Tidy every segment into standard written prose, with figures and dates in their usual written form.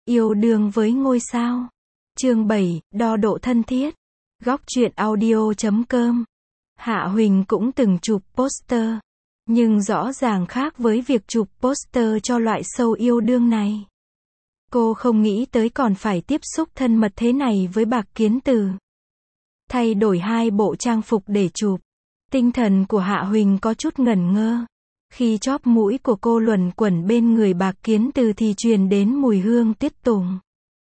Yêu đương với ngôi sao. Chương 7, đo độ thân thiết. Góc truyện audio.com. Hạ Huỳnh cũng từng chụp poster, nhưng rõ ràng khác với việc chụp poster cho loại show yêu đương này. Cô không nghĩ tới còn phải tiếp xúc thân mật thế này với Bạc Kiến Từ. Thay đổi 2 bộ trang phục để chụp. Tinh thần của Hạ Huỳnh có chút ngẩn ngơ. Khi chóp mũi của cô luẩn quẩn bên người Bạc Kiến Từ thì truyền đến mùi hương tiết tùng.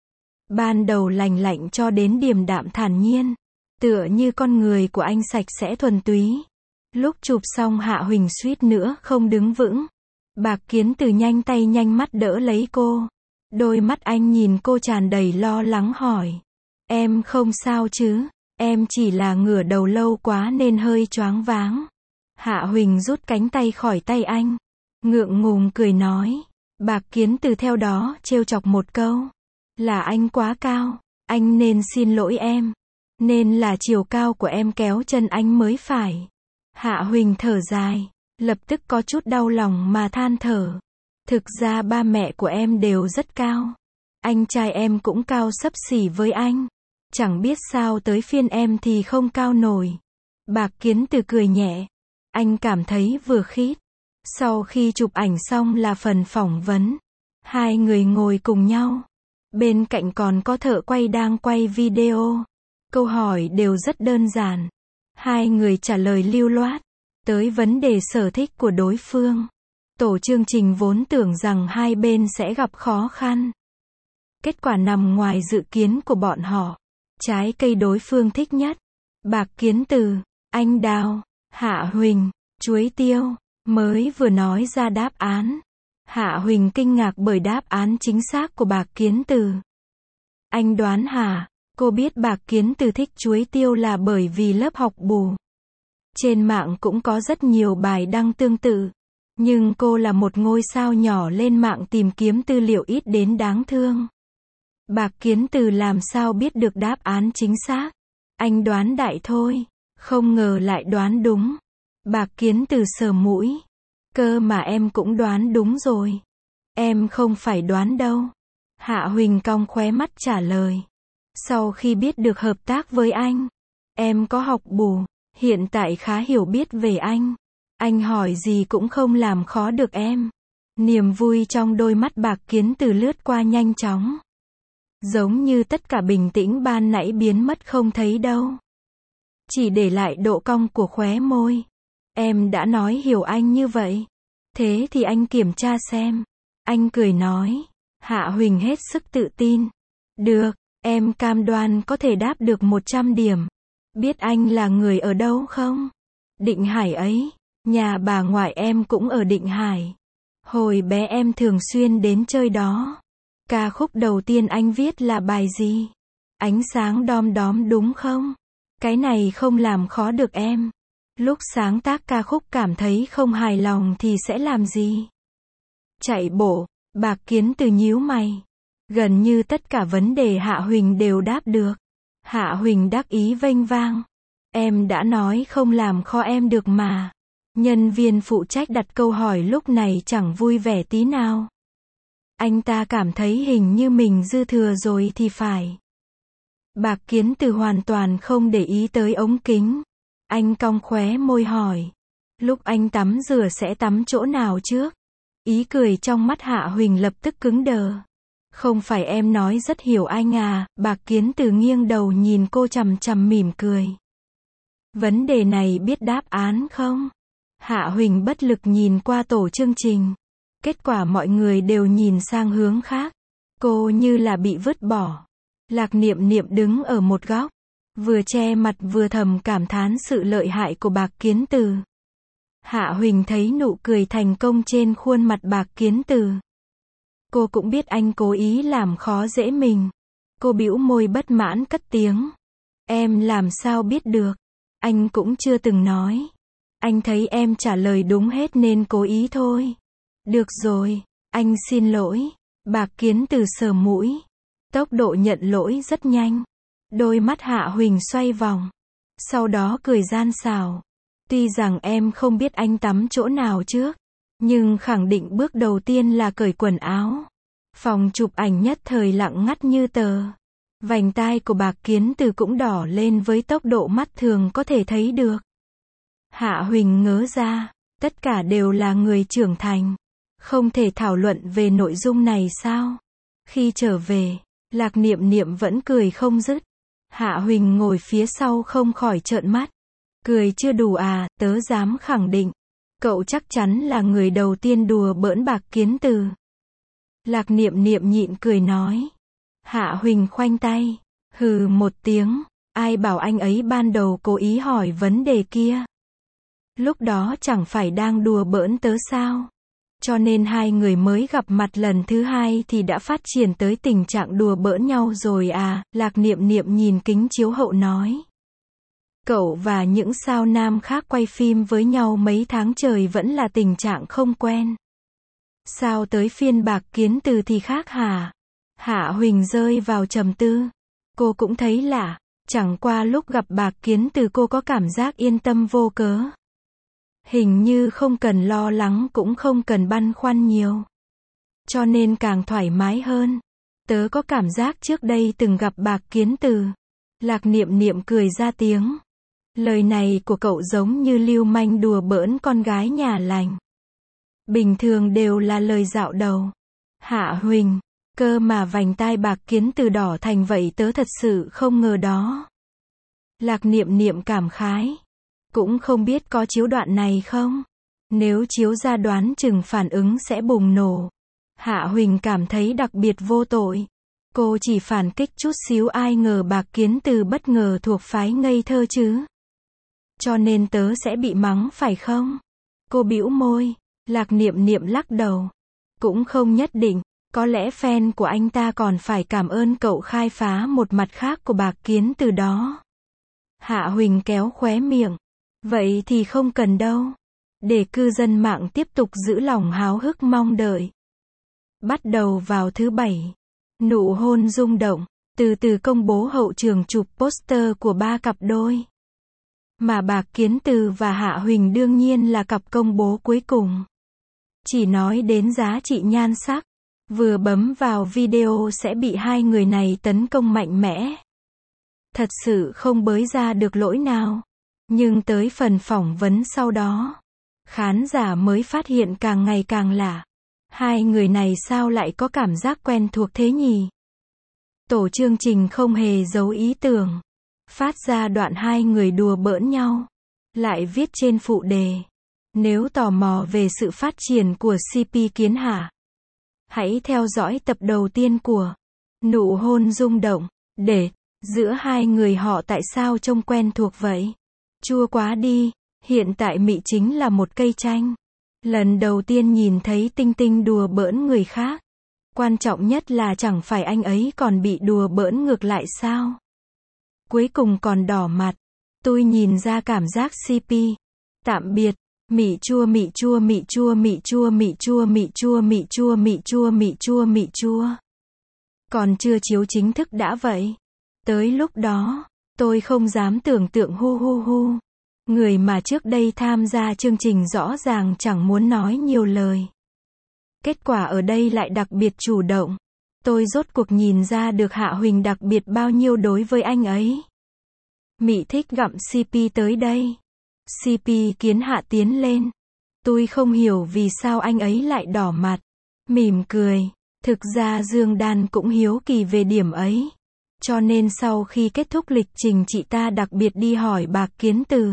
Ban đầu lành lạnh cho đến điềm đạm thản nhiên, tựa như con người của anh sạch sẽ thuần túy. Lúc chụp xong Hạ Huỳnh suýt nữa không đứng vững. Bạc Kiến Từ nhanh tay nhanh mắt đỡ lấy cô. Đôi mắt anh nhìn cô tràn đầy lo lắng hỏi. Em không sao chứ? Em chỉ là ngửa đầu lâu quá nên hơi choáng váng. Hạ Huỳnh rút cánh tay khỏi tay anh, ngượng ngùng cười nói. Bạc Kiến Từ theo đó trêu chọc một câu. Là anh quá cao, anh nên xin lỗi em. Nên là chiều cao của em kéo chân anh mới phải. Hạ Huỳnh thở dài, lập tức có chút đau lòng mà than thở. Thực ra ba mẹ của em đều rất cao. Anh trai em cũng cao xấp xỉ với anh. Chẳng biết sao tới phiên em thì không cao nổi. Bạc Kiến Từ cười nhẹ. Anh cảm thấy vừa khít. Sau khi chụp ảnh xong là phần phỏng vấn. Hai người ngồi cùng nhau. Bên cạnh còn có thợ quay đang quay video. Câu hỏi đều rất đơn giản. Hai người trả lời lưu loát. Tới vấn đề sở thích của đối phương. Tổ chương trình vốn tưởng rằng hai bên sẽ gặp khó khăn. Kết quả nằm ngoài dự kiến của bọn họ. Trái cây đối phương thích nhất. Bạc Kiến Từ, anh đào, Hạ Huỳnh, chuối tiêu. Mới vừa nói ra đáp án. Hạ Huỳnh kinh ngạc bởi đáp án chính xác của Bạc Kiến Từ. Anh đoán hả? Cô biết Bạc Kiến Từ thích chuối tiêu là bởi vì lớp học bù. Trên mạng cũng có rất nhiều bài đăng tương tự. Nhưng cô là một ngôi sao nhỏ lên mạng tìm kiếm tư liệu ít đến đáng thương. Bạc Kiến Từ làm sao biết được đáp án chính xác? Anh đoán đại thôi. Không ngờ lại đoán đúng. Bạc Kiến Từ sờ mũi. Cơ mà em cũng đoán đúng rồi. Em không phải đoán đâu. Hạ Huỳnh cong khóe mắt trả lời. Sau khi biết được hợp tác với anh, em có học bù, hiện tại khá hiểu biết về anh. Anh hỏi gì cũng không làm khó được em. Niềm vui trong đôi mắt Bạc Kiến Từ lướt qua nhanh chóng. Giống như tất cả bình tĩnh ban nãy biến mất không thấy đâu. Chỉ để lại độ cong của khóe môi. Em đã nói hiểu anh như vậy. Thế thì anh kiểm tra xem. Anh cười nói. Hạ Huỳnh hết sức tự tin. Được, em cam đoan có thể đáp được 100 điểm. Biết anh là người ở đâu không? Định Hải ấy. Nhà bà ngoại em cũng ở Định Hải. Hồi bé em thường xuyên đến chơi đó. Ca khúc đầu tiên anh viết là bài gì? Ánh sáng đom đóm đúng không? Cái này không làm khó được em. Lúc sáng tác ca khúc cảm thấy không hài lòng thì sẽ làm gì? Chạy bộ. Bạc Kiến Từ nhíu mày. Gần như tất cả vấn đề Hạ Huỳnh đều đáp được. Hạ Huỳnh đắc ý vênh vang. Em đã nói không làm khó em được mà. Nhân viên phụ trách đặt câu hỏi lúc này chẳng vui vẻ tí nào. Anh ta cảm thấy hình như mình dư thừa rồi thì phải. Bạc Kiến Từ hoàn toàn không để ý tới ống kính. Anh cong khóe môi hỏi. Lúc anh tắm rửa sẽ tắm chỗ nào trước? Ý cười trong mắt Hạ Huỳnh lập tức cứng đờ. Không phải em nói rất hiểu anh à? Bạc Kiến Từ nghiêng đầu nhìn cô chằm chằm mỉm cười. Vấn đề này biết đáp án không? Hạ Huỳnh bất lực nhìn qua tổ chương trình. Kết quả mọi người đều nhìn sang hướng khác. Cô như là bị vứt bỏ. Lạc Niệm Niệm đứng ở một góc. Vừa che mặt vừa thầm cảm thán sự lợi hại của Bạc Kiến Từ. Hạ Huỳnh thấy nụ cười thành công trên khuôn mặt Bạc Kiến Từ. Cô cũng biết anh cố ý làm khó dễ mình. Cô bĩu môi bất mãn cất tiếng. Em làm sao biết được? Anh cũng chưa từng nói. Anh thấy em trả lời đúng hết nên cố ý thôi. Được rồi, anh xin lỗi. Bạc Kiến Từ sờ mũi. Tốc độ nhận lỗi rất nhanh. Đôi mắt Hạ Huỳnh xoay vòng. Sau đó cười gian xảo. Tuy rằng em không biết anh tắm chỗ nào trước, nhưng khẳng định bước đầu tiên là cởi quần áo. Phòng chụp ảnh nhất thời lặng ngắt như tờ. Vành tai của Bạc Kiến Từ cũng đỏ lên với tốc độ mắt thường có thể thấy được. Hạ Huỳnh ngớ ra, tất cả đều là người trưởng thành. Không thể thảo luận về nội dung này sao? Khi trở về, Lạc Niệm Niệm vẫn cười không dứt. Hạ Huỳnh ngồi phía sau không khỏi trợn mắt. Cười chưa đủ à, tớ dám khẳng định. Cậu chắc chắn là người đầu tiên đùa bỡn Bạc Kiến Từ. Lạc Niệm Niệm nhịn cười nói. Hạ Huỳnh khoanh tay. Hừ một tiếng. Ai bảo anh ấy ban đầu cố ý hỏi vấn đề kia. Lúc đó chẳng phải đang đùa bỡn tớ sao? Cho nên hai người mới gặp mặt lần thứ hai thì đã phát triển tới tình trạng đùa bỡn nhau rồi à, Lạc Niệm Niệm nhìn kính chiếu hậu nói. Cậu và những sao nam khác quay phim với nhau mấy tháng trời vẫn là tình trạng không quen. Sao tới phiên Bạc Kiến Từ thì khác hả? Hạ Huỳnh rơi vào trầm tư. Cô cũng thấy lạ, chẳng qua lúc gặp Bạc Kiến Từ cô có cảm giác yên tâm vô cớ. Hình như không cần lo lắng cũng không cần băn khoăn nhiều. Cho nên càng thoải mái hơn. Tớ có cảm giác trước đây từng gặp Bạc Kiến Từ. Lạc Niệm Niệm cười ra tiếng. Lời này của cậu giống như lưu manh đùa bỡn con gái nhà lành. Bình thường đều là lời dạo đầu. Hạ Huỳnh, cơ mà vành tai Bạc Kiến Từ đỏ thành vậy tớ thật sự không ngờ đó. Lạc Niệm Niệm cảm khái. Cũng không biết có chiếu đoạn này không? Nếu chiếu ra đoán chừng phản ứng sẽ bùng nổ. Hạ Huỳnh cảm thấy đặc biệt vô tội. Cô chỉ phản kích chút xíu ai ngờ Bạc Kiến Từ bất ngờ thuộc phái ngây thơ chứ. Cho nên tớ sẽ bị mắng phải không? Cô bĩu môi. Lạc Niệm Niệm lắc đầu. Cũng không nhất định. Có lẽ fan của anh ta còn phải cảm ơn cậu khai phá một mặt khác của Bạc Kiến Từ đó. Hạ Huỳnh kéo khóe miệng. Vậy thì không cần đâu. Để cư dân mạng tiếp tục giữ lòng háo hức mong đợi. Bắt đầu vào thứ Bảy. Nụ hôn rung động. Từ từ công bố hậu trường chụp poster của ba cặp đôi. Mà Bạc Kiến Từ và Hạ Huỳnh đương nhiên là cặp công bố cuối cùng. Chỉ nói đến giá trị nhan sắc. Vừa bấm vào video sẽ bị hai người này tấn công mạnh mẽ. Thật sự không bới ra được lỗi nào. Nhưng tới phần phỏng vấn sau đó, khán giả mới phát hiện càng ngày càng lạ. Hai người này sao lại có cảm giác quen thuộc thế nhỉ? Tổ chương trình không hề giấu ý tưởng. Phát ra đoạn hai người đùa bỡn nhau. Lại viết trên phụ đề. Nếu tò mò về sự phát triển của CP Kiến Hạ, hãy theo dõi tập đầu tiên của Nụ hôn rung động. Để giữa hai người họ tại sao trông quen thuộc vậy? Chua quá đi, hiện tại Mị chính là một cây chanh. Lần đầu tiên nhìn thấy Tinh Tinh đùa bỡn người khác. Quan trọng nhất là chẳng phải anh ấy còn bị đùa bỡn ngược lại sao? Cuối cùng còn đỏ mặt. Tôi nhìn ra cảm giác CP. Tạm biệt. Mị chua mị chua mị chua mị chua mị chua mị chua mị chua mị chua mị chua mị chua. Còn chưa chiếu chính thức đã vậy. Tới lúc đó, tôi không dám tưởng tượng hu hu hu. Người mà trước đây tham gia chương trình rõ ràng chẳng muốn nói nhiều lời. Kết quả ở đây lại đặc biệt chủ động. Tôi rốt cuộc nhìn ra được Hạ Huỳnh đặc biệt bao nhiêu đối với anh ấy. Mị thích gặm CP tới đây. CP Kiến Hạ tiến lên. Tôi không hiểu vì sao anh ấy lại đỏ mặt. Mỉm cười. Thực ra Dương Đan cũng hiếu kỳ về điểm ấy. Cho nên sau khi kết thúc lịch trình chị ta đặc biệt đi hỏi Bạc Kiến Từ.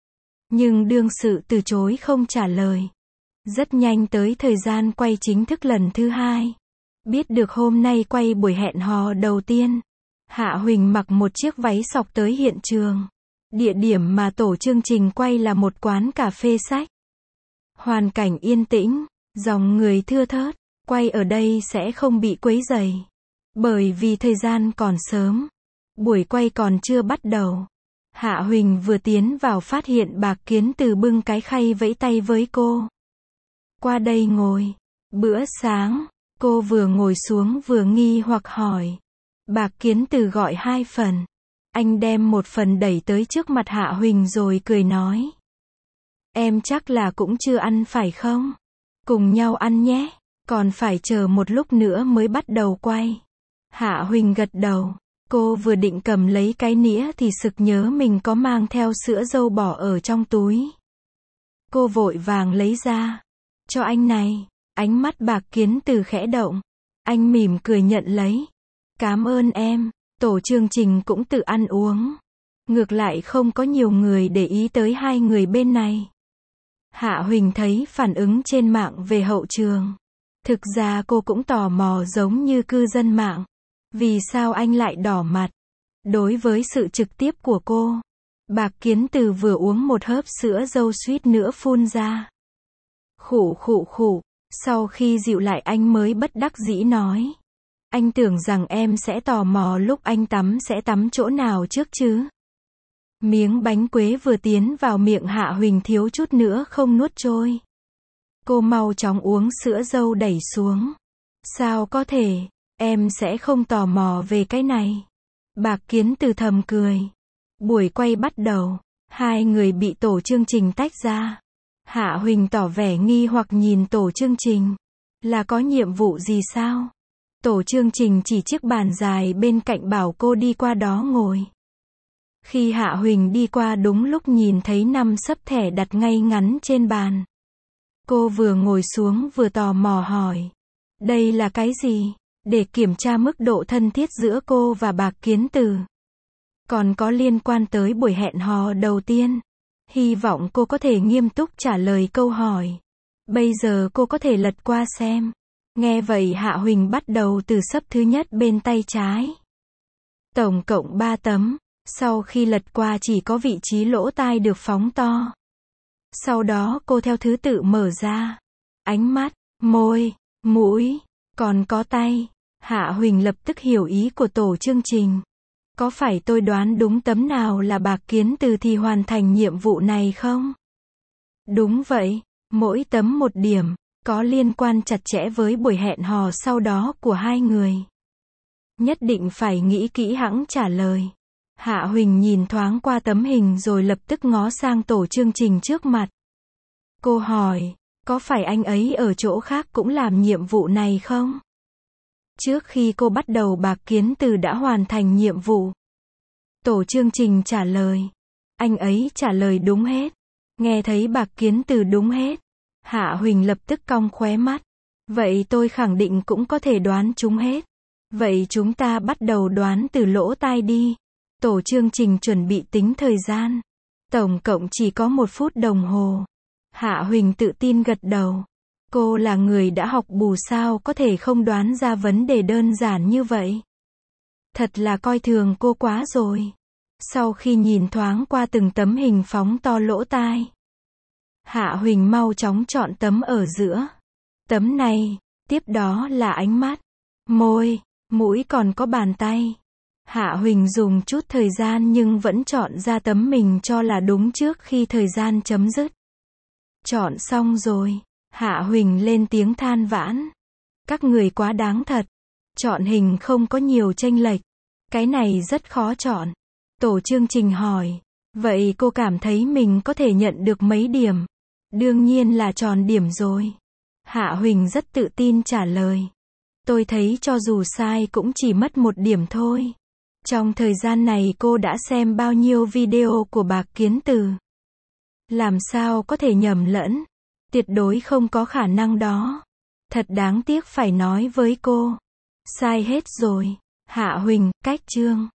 Nhưng đương sự từ chối không trả lời. Rất nhanh tới thời gian quay chính thức lần thứ hai. Biết được hôm nay quay buổi hẹn hò đầu tiên. Hạ Huỳnh mặc một chiếc váy sọc tới hiện trường. Địa điểm mà tổ chương trình quay là một quán cà phê sách. Hoàn cảnh yên tĩnh, dòng người thưa thớt. Quay ở đây sẽ không bị quấy rầy. Bởi vì thời gian còn sớm. Buổi quay còn chưa bắt đầu. Hạ Huỳnh vừa tiến vào phát hiện Bạc Kiến Từ bưng cái khay vẫy tay với cô. Qua đây ngồi. Bữa sáng. Cô vừa ngồi xuống vừa nghi hoặc hỏi. Bạc Kiến Từ gọi 2 phần. Anh đem một phần đẩy tới trước mặt Hạ Huỳnh rồi cười nói. Em chắc là cũng chưa ăn phải không? Cùng nhau ăn nhé. Còn phải chờ một lúc nữa mới bắt đầu quay. Hạ Huỳnh gật đầu. Cô vừa định cầm lấy cái nĩa thì sực nhớ mình có mang theo sữa dâu bò ở trong túi. Cô vội vàng lấy ra. Cho anh này. Ánh mắt Bạc Kiến Từ khẽ động. Anh mỉm cười nhận lấy. Cảm ơn em. Tổ chương trình cũng tự ăn uống. Ngược lại không có nhiều người để ý tới hai người bên này. Hạ Huỳnh thấy phản ứng trên mạng về hậu trường. Thực ra cô cũng tò mò giống như cư dân mạng. Vì sao anh lại đỏ mặt? Đối với sự trực tiếp của cô, Bạc Kiến Từ vừa uống một hớp sữa dâu suýt nữa phun ra. Khụ khụ khụ. Sau khi dịu lại anh mới bất đắc dĩ nói. Anh tưởng rằng em sẽ tò mò lúc anh tắm sẽ tắm chỗ nào trước chứ. Miếng bánh quế vừa tiến vào miệng Hạ Huỳnh thiếu chút nữa không nuốt trôi. Cô mau chóng uống sữa dâu đẩy xuống. Sao có thể, em sẽ không tò mò về cái này. Bạc Kiến Từ thầm cười. Buổi quay bắt đầu, hai người bị tổ chương trình tách ra. Hạ Huỳnh tỏ vẻ nghi hoặc nhìn tổ chương trình. Là có nhiệm vụ gì sao? Tổ chương trình chỉ chiếc bàn dài bên cạnh bảo cô đi qua đó ngồi. Khi Hạ Huỳnh đi qua đúng lúc nhìn thấy 5 xấp thẻ đặt ngay ngắn trên bàn. Cô vừa ngồi xuống vừa tò mò hỏi. Đây là cái gì? Để kiểm tra mức độ thân thiết giữa cô và Bạc Kiến Từ. Còn có liên quan tới buổi hẹn hò đầu tiên. Hy vọng cô có thể nghiêm túc trả lời câu hỏi. Bây giờ cô có thể lật qua xem. Nghe vậy Hạ Huỳnh bắt đầu từ xấp thứ nhất bên tay trái. Tổng cộng 3 tấm. Sau khi lật qua chỉ có vị trí lỗ tai được phóng to. Sau đó cô theo thứ tự mở ra. Ánh mắt, môi, mũi, còn có tay. Hạ Huỳnh lập tức hiểu ý của tổ chương trình. Có phải tôi đoán đúng tấm nào là Bạc Kiến Từ thì hoàn thành nhiệm vụ này không? Đúng vậy, mỗi tấm một điểm, có liên quan chặt chẽ với buổi hẹn hò sau đó của hai người. Nhất định phải nghĩ kỹ hẵng trả lời. Hạ Huỳnh nhìn thoáng qua tấm hình rồi lập tức ngó sang tổ chương trình trước mặt. Cô hỏi, có phải anh ấy ở chỗ khác cũng làm nhiệm vụ này không? Trước khi cô bắt đầu Bạc Kiến Từ đã hoàn thành nhiệm vụ. Tổ chương trình trả lời. Anh ấy trả lời đúng hết. Nghe thấy Bạc Kiến Từ đúng hết. Hạ Huỳnh lập tức cong khóe mắt. Vậy tôi khẳng định cũng có thể đoán chúng hết. Vậy chúng ta bắt đầu đoán từ lỗ tai đi. Tổ chương trình chuẩn bị tính thời gian. Tổng cộng chỉ có 1 phút đồng hồ. Hạ Huỳnh tự tin gật đầu. Cô là người đã học bù sao có thể không đoán ra vấn đề đơn giản như vậy. Thật là coi thường cô quá rồi. Sau khi nhìn thoáng qua từng tấm hình phóng to lỗ tai. Hạ Huỳnh mau chóng chọn tấm ở giữa. Tấm này, tiếp đó là ánh mắt, môi, mũi còn có bàn tay. Hạ Huỳnh dùng chút thời gian nhưng vẫn chọn ra tấm mình cho là đúng trước khi thời gian chấm dứt. Chọn xong rồi. Hạ Huỳnh lên tiếng than vãn. Các người quá đáng thật. Chọn hình không có nhiều chênh lệch. Cái này rất khó chọn. Tổ chương trình hỏi. Vậy cô cảm thấy mình có thể nhận được mấy điểm? Đương nhiên là tròn điểm rồi. Hạ Huỳnh rất tự tin trả lời. Tôi thấy cho dù sai cũng chỉ mất 1 điểm thôi. Trong thời gian này cô đã xem bao nhiêu video của Bạc Kiến Từ? Làm sao có thể nhầm lẫn? Tuyệt đối không có khả năng đó. Thật đáng tiếc phải nói với cô. Sai hết rồi. Hạ Huỳnh, cách chương.